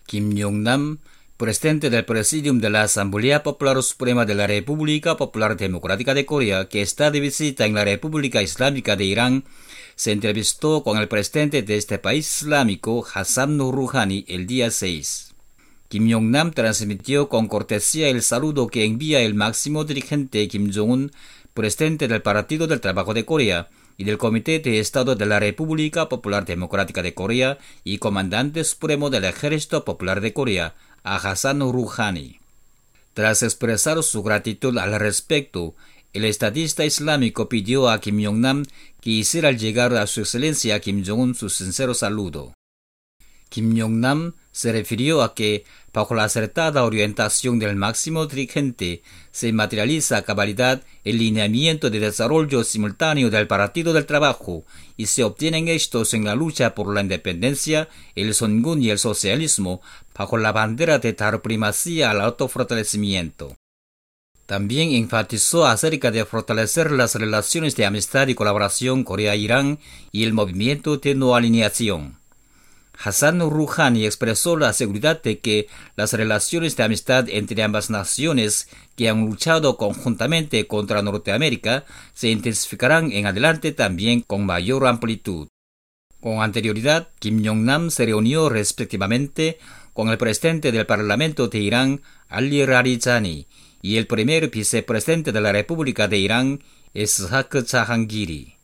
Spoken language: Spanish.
Kim Jong-nam, presidente del Presidium de la Asamblea Popular Suprema de la República Popular Democrática de Corea, que está de visita en la República Islámica de Irán, se entrevistó con el presidente de este país islámico, Hassan Rouhani, el día 6. Kim Jong-nam transmitió con cortesía el saludo que envía el máximo dirigente Kim Jong-un, presidente del Partido del Trabajo de Corea, y del Comité de Estado de la República Popular Democrática de Corea y comandante supremo del Ejército Popular de Corea, a Hassan Rouhani. Tras expresar su gratitud al respecto, el estadista islámico pidió a Kim Jong-nam que hiciera llegar a su excelencia Kim Jong-un su sincero saludo. Kim Jong-nam se refirió a que, bajo la acertada orientación del máximo dirigente, se materializa a cabalidad el lineamiento de desarrollo simultáneo del Partido del Trabajo y se obtienen éxitos en la lucha por la independencia, el Songun y el socialismo, bajo la bandera de dar primacía al autofortalecimiento. También enfatizó acerca de fortalecer las relaciones de amistad y colaboración Corea-Irán y el movimiento de no alineación. Hassan Rouhani expresó la seguridad de que las relaciones de amistad entre ambas naciones que han luchado conjuntamente contra Norteamérica se intensificarán en adelante también con mayor amplitud. Con anterioridad, Kim Jong-nam se reunió respectivamente con el presidente del Parlamento de Irán, Ali Larijani, y el primer vicepresidente de la República de Irán, Ishaq Jahangiri.